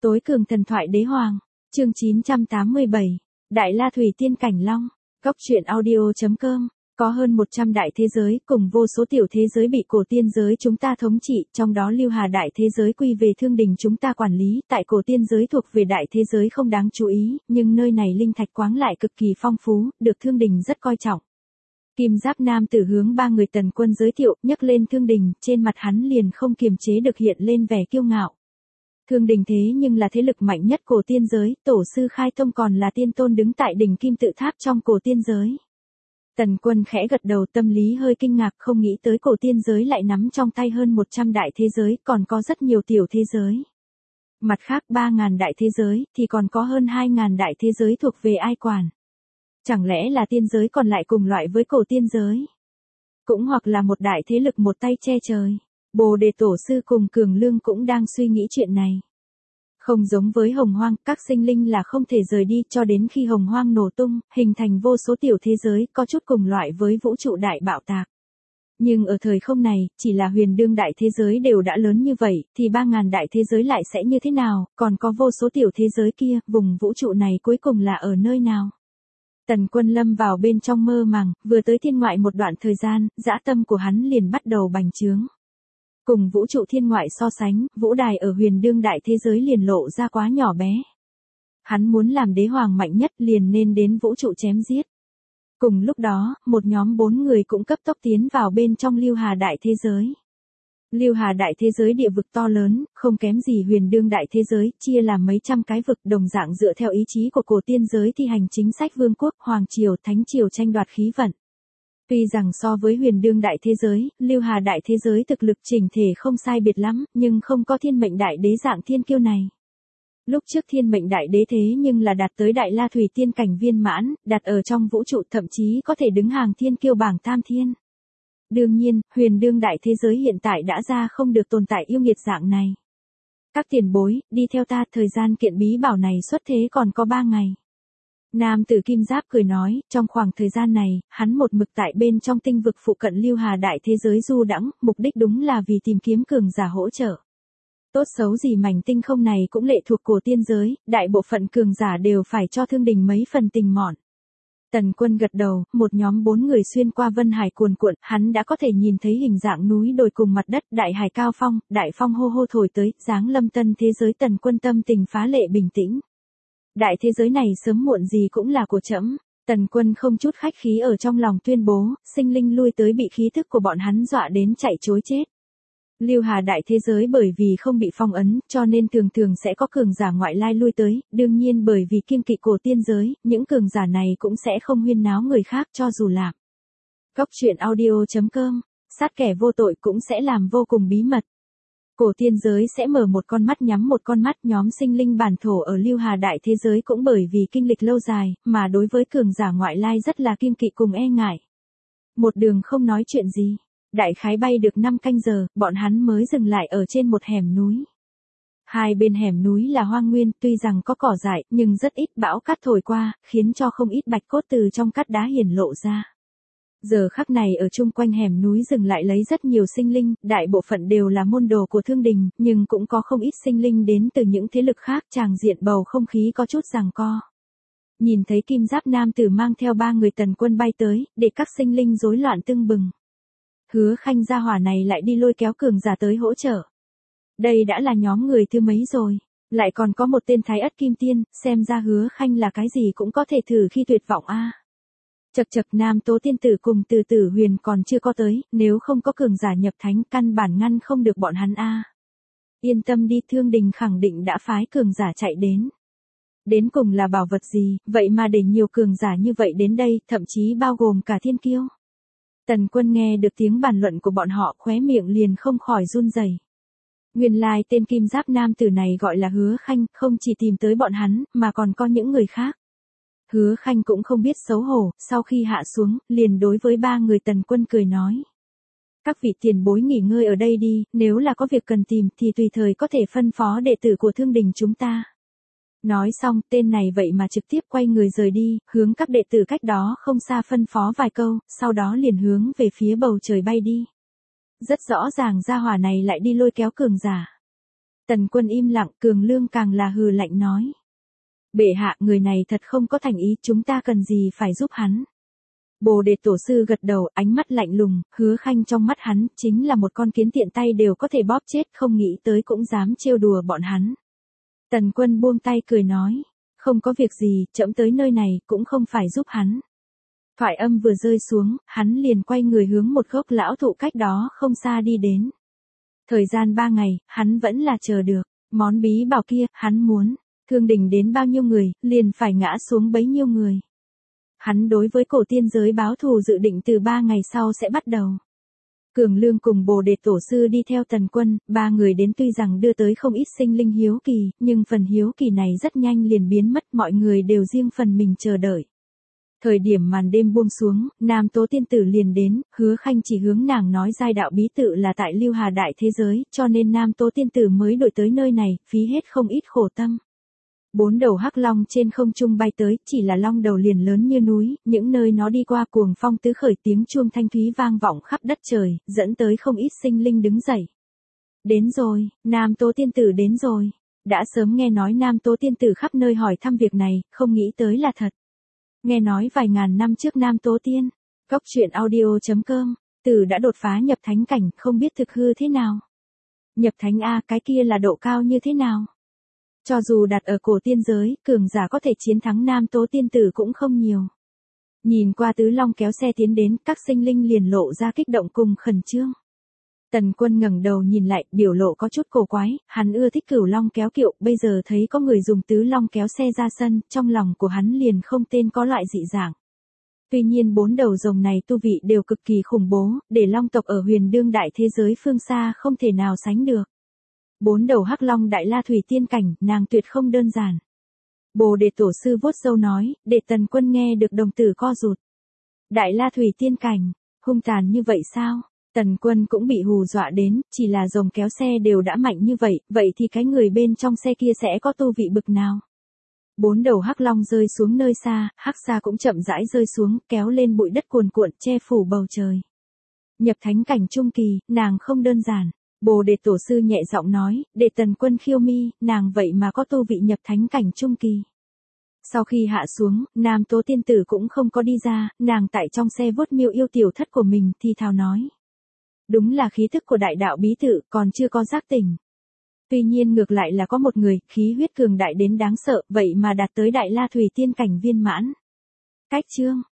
Tối cường thần thoại đế hoàng, chương 987, Đại La Thủy Tiên Cảnh Long, Góc truyện audio.com. Có hơn 100 đại thế giới cùng vô số tiểu thế giới bị cổ tiên giới chúng ta thống trị, trong đó Lưu Hà đại thế giới quy về Thương Đình chúng ta quản lý, tại cổ tiên giới thuộc về đại thế giới không đáng chú ý, nhưng nơi này linh thạch khoáng lại cực kỳ phong phú, được Thương Đình rất coi trọng. Kim Giáp Nam tử hướng ba người Tần Quân giới thiệu, nhắc lên Thương Đình, trên mặt hắn liền không kiềm chế được hiện lên vẻ kiêu ngạo. Thương Đình thế nhưng là thế lực mạnh nhất cổ tiên giới, tổ sư Khai Tông còn là tiên tôn đứng tại đỉnh Kim Tự Tháp trong cổ tiên giới. Tần Quân khẽ gật đầu, tâm lý hơi kinh ngạc, không nghĩ tới cổ tiên giới lại nắm trong tay hơn 100 đại thế giới, còn có rất nhiều tiểu thế giới. Mặt khác 3.000 đại thế giới, thì còn có hơn 2.000 đại thế giới thuộc về ai quản. Chẳng lẽ là tiên giới còn lại cùng loại với cổ tiên giới? Cũng hoặc là một đại thế lực một tay che trời. Bồ Đề Tổ Sư cùng Cường Lương cũng đang suy nghĩ chuyện này. Không giống với Hồng Hoang, các sinh linh là không thể rời đi cho đến khi Hồng Hoang nổ tung, hình thành vô số tiểu thế giới, có chút cùng loại với vũ trụ đại bạo tạc. Nhưng ở thời không này, chỉ là huyền đương đại thế giới đều đã lớn như vậy, thì 3.000 đại thế giới lại sẽ như thế nào, còn có vô số tiểu thế giới kia, vùng vũ trụ này cuối cùng là ở nơi nào? Tần Quân lâm vào bên trong mơ màng, vừa tới thiên ngoại một đoạn thời gian, dã tâm của hắn liền bắt đầu bành trướng. Cùng vũ trụ thiên ngoại so sánh, vũ đài ở huyền đương đại thế giới liền lộ ra quá nhỏ bé. Hắn muốn làm đế hoàng mạnh nhất liền nên đến vũ trụ chém giết. Cùng lúc đó, một nhóm 4 người cũng cấp tốc tiến vào bên trong Lưu Hà đại thế giới. Lưu Hà đại thế giới địa vực to lớn, không kém gì huyền đương đại thế giới, chia làm mấy trăm cái vực, đồng dạng dựa theo ý chí của cổ tiên giới thi hành chính sách vương quốc, hoàng triều, thánh triều tranh đoạt khí vận. Tuy rằng so với huyền đương đại thế giới, Lưu Hà đại thế giới thực lực chỉnh thể không sai biệt lắm, nhưng không có thiên mệnh đại đế dạng thiên kiêu này. Lúc trước thiên mệnh đại đế thế nhưng là đạt tới Đại La Thủy Tiên cảnh viên mãn, đặt ở trong vũ trụ thậm chí có thể đứng hàng thiên kiêu bảng tam thiên. Đương nhiên, huyền đương đại thế giới hiện tại đã ra không được tồn tại yêu nghiệt dạng này. Các tiền bối, đi theo ta, thời gian kiện bí bảo này xuất thế còn có 3 ngày. Nam tử Kim Giáp cười nói, trong khoảng thời gian này, hắn một mực tại bên trong tinh vực phụ cận Lưu Hà đại thế giới du đãng, mục đích đúng là vì tìm kiếm cường giả hỗ trợ. Tốt xấu gì mảnh tinh không này cũng lệ thuộc cổ tiên giới, đại bộ phận cường giả đều phải cho Thương Đình mấy phần tình mọn. Tần Quân gật đầu, một nhóm 4 người xuyên qua vân hải cuồn cuộn, hắn đã có thể nhìn thấy hình dạng núi đồi cùng mặt đất, đại hải cao phong, đại phong hô hô thổi tới, giáng lâm tân thế giới. Tần Quân tâm tình phá lệ bình tĩnh. Đại thế giới này sớm muộn gì cũng là của trẫm. Tần Quân không chút khách khí ở trong lòng tuyên bố, sinh linh lui tới bị khí thức của bọn hắn dọa đến chạy trối chết. Lưu Hà đại thế giới bởi vì không bị phong ấn, cho nên thường thường sẽ có cường giả ngoại lai lui tới, đương nhiên bởi vì kiêng kỵ cổ tiên giới, những cường giả này cũng sẽ không huyên náo người khác cho dù là. Góc truyện audio.com, sát kẻ vô tội cũng sẽ làm vô cùng bí mật. Cổ tiên giới sẽ mở một con mắt nhắm một con mắt, nhóm sinh linh bản thổ ở Lưu Hà đại thế giới cũng bởi vì kinh lịch lâu dài, mà đối với cường giả ngoại lai rất là kiêng kỵ cùng e ngại. Một đường không nói chuyện gì. Đại khái bay được 5 canh giờ, bọn hắn mới dừng lại ở trên một hẻm núi. Hai bên hẻm núi là hoang nguyên, tuy rằng có cỏ dại, nhưng rất ít bão cát thổi qua, khiến cho không ít bạch cốt từ trong cát đá hiển lộ ra. Giờ khắc này ở chung quanh hẻm núi dừng lại lấy rất nhiều sinh linh, đại bộ phận đều là môn đồ của Thương Đình, nhưng cũng có không ít sinh linh đến từ những thế lực khác, tràng diện bầu không khí có chút giằng co. Nhìn thấy Kim Giáp Nam tử mang theo 3 người Tần Quân bay tới, để các sinh linh rối loạn tưng bừng. Hứa Khanh gia hỏa này lại đi lôi kéo cường giả tới hỗ trợ. Đây đã là nhóm người thứ mấy rồi, lại còn có một tên Thái Ất Kim Tiên, xem ra Hứa Khanh là cái gì cũng có thể thử khi tuyệt vọng a. Chậc chậc, Nam Tố Tiên tử cùng Từ Tử Huyền còn chưa có tới, nếu không có cường giả nhập thánh căn bản ngăn không được bọn hắn a. Yên tâm đi, Thương Đình khẳng định đã phái cường giả chạy đến. Đến cùng là bảo vật gì, vậy mà để nhiều cường giả như vậy đến đây, thậm chí bao gồm cả thiên kiêu. Tần Quân nghe được tiếng bàn luận của bọn họ, khóe miệng liền không khỏi run rẩy. Nguyên lai tên Kim Giáp Nam tử này gọi là Hứa Khanh, không chỉ tìm tới bọn hắn, mà còn có những người khác. Hứa Khanh cũng không biết xấu hổ, sau khi hạ xuống, liền đối với 3 người Tần Quân cười nói. Các vị tiền bối nghỉ ngơi ở đây đi, nếu là có việc cần tìm thì tùy thời có thể phân phó đệ tử của Thương Đình chúng ta. Nói xong, tên này vậy mà trực tiếp quay người rời đi, hướng các đệ tử cách đó không xa phân phó vài câu, sau đó liền hướng về phía bầu trời bay đi. Rất rõ ràng gia hỏa này lại đi lôi kéo cường giả. Tần Quân im lặng, Cường Lương càng là hừ lạnh nói. Bệ hạ, người này thật không có thành ý, chúng ta cần gì phải giúp hắn. Bồ Đề Tổ sư gật đầu, ánh mắt lạnh lùng, Hứa Khanh trong mắt hắn chính là một con kiến tiện tay đều có thể bóp chết, không nghĩ tới cũng dám trêu đùa bọn hắn. Tần Quân buông tay cười nói, không có việc gì, trẫm tới nơi này cũng không phải giúp hắn. Thoại âm vừa rơi xuống, hắn liền quay người hướng một gốc lão thụ cách đó không xa đi đến. Thời gian 3 ngày, hắn vẫn là chờ được, món bí bảo kia, hắn muốn, thương đình đến bao nhiêu người, liền phải ngã xuống bấy nhiêu người. Hắn đối với cổ tiên giới báo thù dự định từ 3 ngày sau sẽ bắt đầu. Cường Lương cùng Bồ Đề Tổ sư đi theo Tần Quân, 3 người đến tuy rằng đưa tới không ít sinh linh hiếu kỳ, nhưng phần hiếu kỳ này rất nhanh liền biến mất, mọi người đều riêng phần mình chờ đợi. Thời điểm màn đêm buông xuống, Nam Tố Tiên Tử liền đến, Hứa Khanh chỉ hướng nàng nói giai đạo bí tự là tại Lưu Hà Đại thế giới, cho nên Nam Tố Tiên Tử mới đổi tới nơi này, phí hết không ít khổ tâm. 4 đầu hắc long trên không trung bay tới, chỉ là long đầu liền lớn như núi, những nơi nó đi qua cuồng phong tứ khởi, tiếng chuông thanh thúy vang vọng khắp đất trời, dẫn tới không ít sinh linh đứng dậy. Đến rồi, Nam Tố Tiên Tử đến rồi. Đã sớm nghe nói Nam Tố Tiên Tử khắp nơi hỏi thăm việc này, không nghĩ tới là thật. Nghe nói vài ngàn năm trước Nam Tố Tiên, Cốc Truyện Audio.com, Tử đã đột phá nhập thánh cảnh, không biết thực hư thế nào. Nhập thánh A, cái kia là độ cao như thế nào? Cho dù đặt ở cổ tiên giới, cường giả có thể chiến thắng Nam Tố Tiên Tử cũng không nhiều. Nhìn qua tứ long kéo xe tiến đến, các sinh linh liền lộ ra kích động cùng khẩn trương. Tần Quân ngẩng đầu nhìn lại, biểu lộ có chút cổ quái, hắn ưa thích cửu long kéo kiệu, bây giờ thấy có người dùng tứ long kéo xe ra sân, trong lòng của hắn liền không tên có loại dị dạng. Tuy nhiên 4 đầu rồng này tu vị đều cực kỳ khủng bố, để long tộc ở huyền đương đại thế giới phương xa không thể nào sánh được. 4 đầu hắc long đại la thủy tiên cảnh, nàng tuyệt không đơn giản. Bồ Đề Tổ sư vuốt râu nói, để Tần Quân nghe được đồng tử co rụt. Đại la thủy tiên cảnh, hung tàn như vậy sao? Tần Quân cũng bị hù dọa đến, chỉ là rồng kéo xe đều đã mạnh như vậy, vậy thì cái người bên trong xe kia sẽ có tu vị bực nào? 4 đầu hắc long rơi xuống nơi xa, hắc xa cũng chậm rãi rơi xuống, kéo lên bụi đất cuồn cuộn, che phủ bầu trời. Nhập thánh cảnh trung kỳ, nàng không đơn giản. Bồ Đề Tổ sư nhẹ giọng nói, để Tần Quân khiêu mi, nàng vậy mà có tu vị nhập thánh cảnh trung kỳ. Sau khi hạ xuống, Nam Tố Tiên Tử cũng không có đi ra, nàng tại trong xe vuốt miêu yêu tiểu thất của mình, thì thào nói. Đúng là khí thức của đại đạo bí tự, còn chưa có giác tỉnh. Tuy nhiên ngược lại là có một người, khí huyết cường đại đến đáng sợ, vậy mà đạt tới đại la thủy tiên cảnh viên mãn. Cách chương,